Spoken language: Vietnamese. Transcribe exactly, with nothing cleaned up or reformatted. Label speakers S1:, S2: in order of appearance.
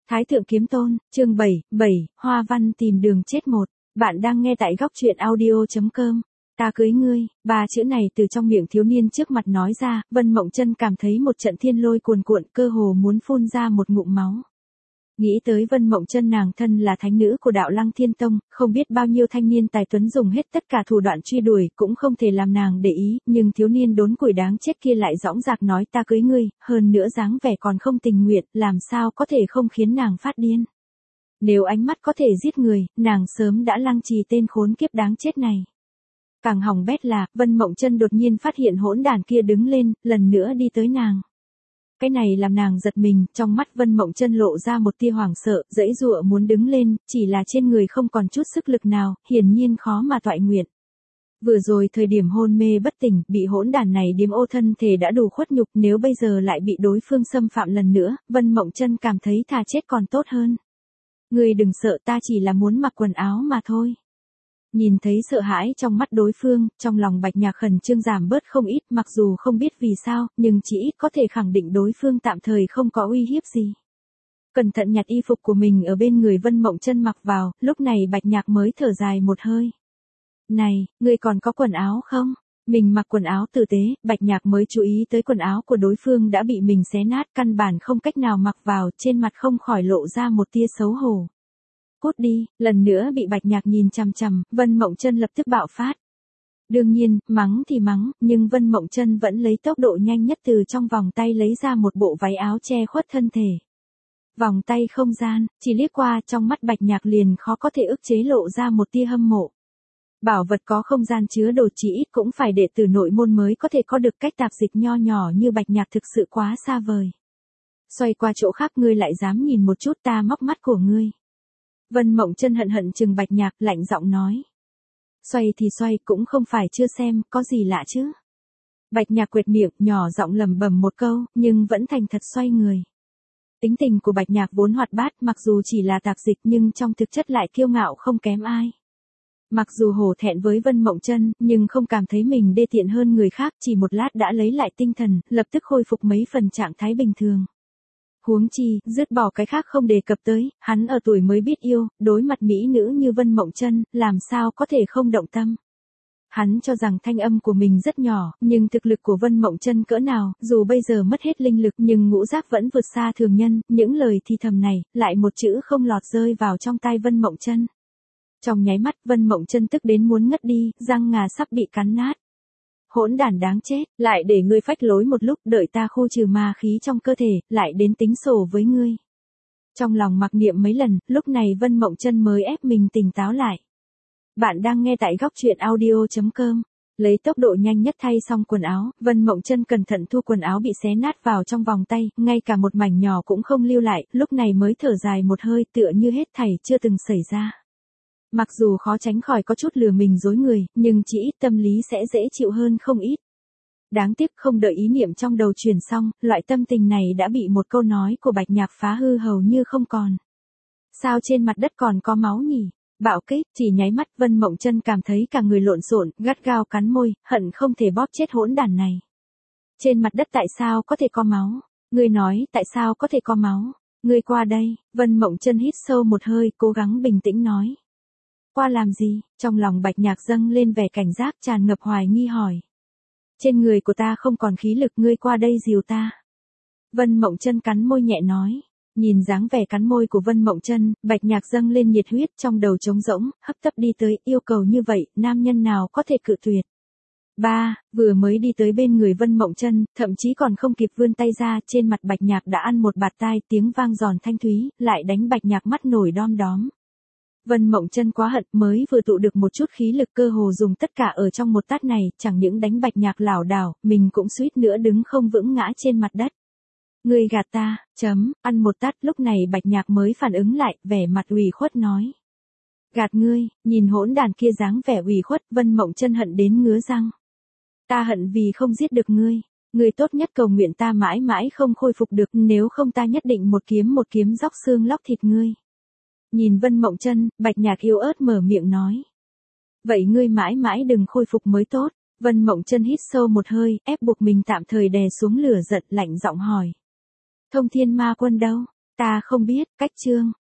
S1: Thái thượng kiếm tôn, chương bảy, bảy, Hoa Văn tìm đường chết một. Bạn đang nghe tại góc truyện audio chấm com. Ta cưới ngươi, ba chữ này từ trong miệng thiếu niên trước mặt nói ra, Vân Mộng Chân cảm thấy một trận thiên lôi cuồn cuộn, cơ hồ muốn phun ra một ngụm máu. Nghĩ tới Vân Mộng Chân nàng thân là thánh nữ của đạo Lăng Thiên Tông, không biết bao nhiêu thanh niên tài tuấn dùng hết tất cả thủ đoạn truy đuổi, cũng không thể làm nàng để ý, nhưng thiếu niên đốn củi đáng chết kia lại dõng dạc nói ta cưới ngươi, hơn nữa dáng vẻ còn không tình nguyện, làm sao có thể không khiến nàng phát điên. Nếu ánh mắt có thể giết người, nàng sớm đã lăng trì tên khốn kiếp đáng chết này. Càng hỏng bét là, Vân Mộng Chân đột nhiên phát hiện hỗn đản kia đứng lên, lần nữa đi tới nàng. Cái này làm nàng giật mình, trong mắt Vân Mộng Chân lộ ra một tia hoảng sợ, giãy giụa muốn đứng lên, chỉ là trên người không còn chút sức lực nào, hiển nhiên khó mà toại nguyện. Vừa rồi thời điểm hôn mê bất tỉnh, bị hỗn đản này điếm ô thân thể đã đủ khuất nhục, nếu bây giờ lại bị đối phương xâm phạm lần nữa, Vân Mộng Chân cảm thấy thà chết còn tốt hơn. Ngươi đừng sợ, ta chỉ là muốn mặc quần áo mà thôi. Nhìn thấy sợ hãi trong mắt đối phương, trong lòng Bạch Nhạc khẩn trương giảm bớt không ít, mặc dù không biết vì sao, nhưng chỉ ít có thể khẳng định đối phương tạm thời không có uy hiếp gì. Cẩn thận nhặt y phục của mình ở bên người Vân Mộng Chân mặc vào, lúc này Bạch Nhạc mới thở dài một hơi. Này, ngươi còn có quần áo không? Mình mặc quần áo tử tế, Bạch Nhạc mới chú ý tới quần áo của đối phương đã bị mình xé nát, căn bản không cách nào mặc vào, trên mặt không khỏi lộ ra một tia xấu hổ. Cút đi, lần nữa bị Bạch Nhạc nhìn chằm chằm, Vân Mộng Chân lập tức bạo phát. Đương nhiên, mắng thì mắng, nhưng Vân Mộng Chân vẫn lấy tốc độ nhanh nhất từ trong vòng tay lấy ra một bộ váy áo che khuất thân thể. Vòng tay không gian, chỉ liếc qua trong mắt Bạch Nhạc liền khó có thể ức chế lộ ra một tia hâm mộ. Bảo vật có không gian chứa đồ chỉ ít cũng phải đệ tử nội môn mới có thể có được, cách tạp dịch nho nhỏ như Bạch Nhạc thực sự quá xa vời. Xoay qua chỗ khác, ngươi lại dám nhìn một chút, ta móc mắt của ngươi. Vân Mộng Chân hận hận trừng Bạch Nhạc, lạnh giọng nói. Xoay thì xoay, cũng không phải chưa xem, có gì lạ chứ. Bạch Nhạc quệt miệng, nhỏ giọng lẩm bẩm một câu, nhưng vẫn thành thật xoay người. Tính tình của Bạch Nhạc vốn hoạt bát, mặc dù chỉ là tạp dịch nhưng trong thực chất lại kiêu ngạo không kém ai. Mặc dù hổ thẹn với Vân Mộng Chân, nhưng không cảm thấy mình đê tiện hơn người khác, chỉ một lát đã lấy lại tinh thần, lập tức khôi phục mấy phần trạng thái bình thường. Huống chi, dứt bỏ cái khác không đề cập tới, hắn ở tuổi mới biết yêu, đối mặt mỹ nữ như Vân Mộng Chân, làm sao có thể không động tâm. Hắn cho rằng thanh âm của mình rất nhỏ, nhưng thực lực của Vân Mộng Chân cỡ nào, dù bây giờ mất hết linh lực nhưng ngũ giác vẫn vượt xa thường nhân, những lời thì thầm này, lại một chữ không lọt rơi vào trong tai Vân Mộng Chân. Trong nháy mắt Vân Mộng Chân tức đến muốn ngất đi, răng ngà sắp bị cắn nát. Hỗn đản đáng chết, lại để ngươi phách lối một lúc, đợi ta khu trừ ma khí trong cơ thể, lại đến tính sổ với ngươi. Trong lòng mặc niệm mấy lần, lúc này Vân Mộng Chân mới ép mình tỉnh táo lại. Bạn đang nghe tại góc truyện audio chấm com. Lấy tốc độ nhanh nhất thay xong quần áo, Vân Mộng Chân cẩn thận thu quần áo bị xé nát vào trong vòng tay, ngay cả một mảnh nhỏ cũng không lưu lại, lúc này mới thở dài một hơi, tựa như hết thảy chưa từng xảy ra. Mặc dù khó tránh khỏi có chút lừa mình dối người, nhưng chỉ ít tâm lý sẽ dễ chịu hơn không ít. Đáng tiếc không đợi ý niệm trong đầu chuyển xong, loại tâm tình này đã bị một câu nói của Bạch Nhạc phá hư hầu như không còn. Sao trên mặt đất còn có máu nhỉ? Bạo kích, chỉ nháy mắt Vân Mộng Chân cảm thấy cả người lộn xộn, gắt gao cắn môi, hận không thể bóp chết hỗn đản này. Trên mặt đất tại sao có thể có máu? Ngươi nói, tại sao có thể có máu? Ngươi qua đây, Vân Mộng Chân hít sâu một hơi, cố gắng bình tĩnh nói. Qua làm gì? Trong lòng Bạch Nhạc dâng lên vẻ cảnh giác tràn ngập hoài nghi hỏi. Trên người của ta không còn khí lực, ngươi qua đây dìu ta. Vân Mộng Chân cắn môi nhẹ nói. Nhìn dáng vẻ cắn môi của Vân Mộng Chân, Bạch Nhạc dâng lên nhiệt huyết trong đầu trống rỗng, hấp tấp đi tới, yêu cầu như vậy, nam nhân nào có thể cự tuyệt. Ba, vừa mới đi tới bên người Vân Mộng Chân, thậm chí còn không kịp vươn tay ra, trên mặt Bạch Nhạc đã ăn một bạt tai, tiếng vang giòn thanh thúy, lại đánh Bạch Nhạc mắt nổi đom đóm. Vân Mộng Chân quá hận, mới vừa tụ được một chút khí lực cơ hồ dùng tất cả ở trong một tát này, chẳng những đánh Bạch Nhạc lảo đảo, mình cũng suýt nữa đứng không vững ngã trên mặt đất. Ngươi gạt ta, chấm, ăn một tát, lúc này Bạch Nhạc mới phản ứng lại, vẻ mặt ủy khuất nói. Gạt ngươi, nhìn hỗn đàn kia dáng vẻ ủy khuất, Vân Mộng Chân hận đến ngứa răng. Ta hận vì không giết được ngươi, ngươi tốt nhất cầu nguyện ta mãi mãi không khôi phục được, nếu không ta nhất định một kiếm một kiếm róc xương lóc thịt ngươi. Nhìn Vân Mộng Chân, Bạch Nhạc yếu ớt mở miệng nói. Vậy ngươi mãi mãi đừng khôi phục mới tốt. Vân Mộng Chân hít sâu một hơi, ép buộc mình tạm thời đè xuống lửa giận, lạnh giọng hỏi. Thông Thiên Ma Quân đâu? Ta không biết, cách chương.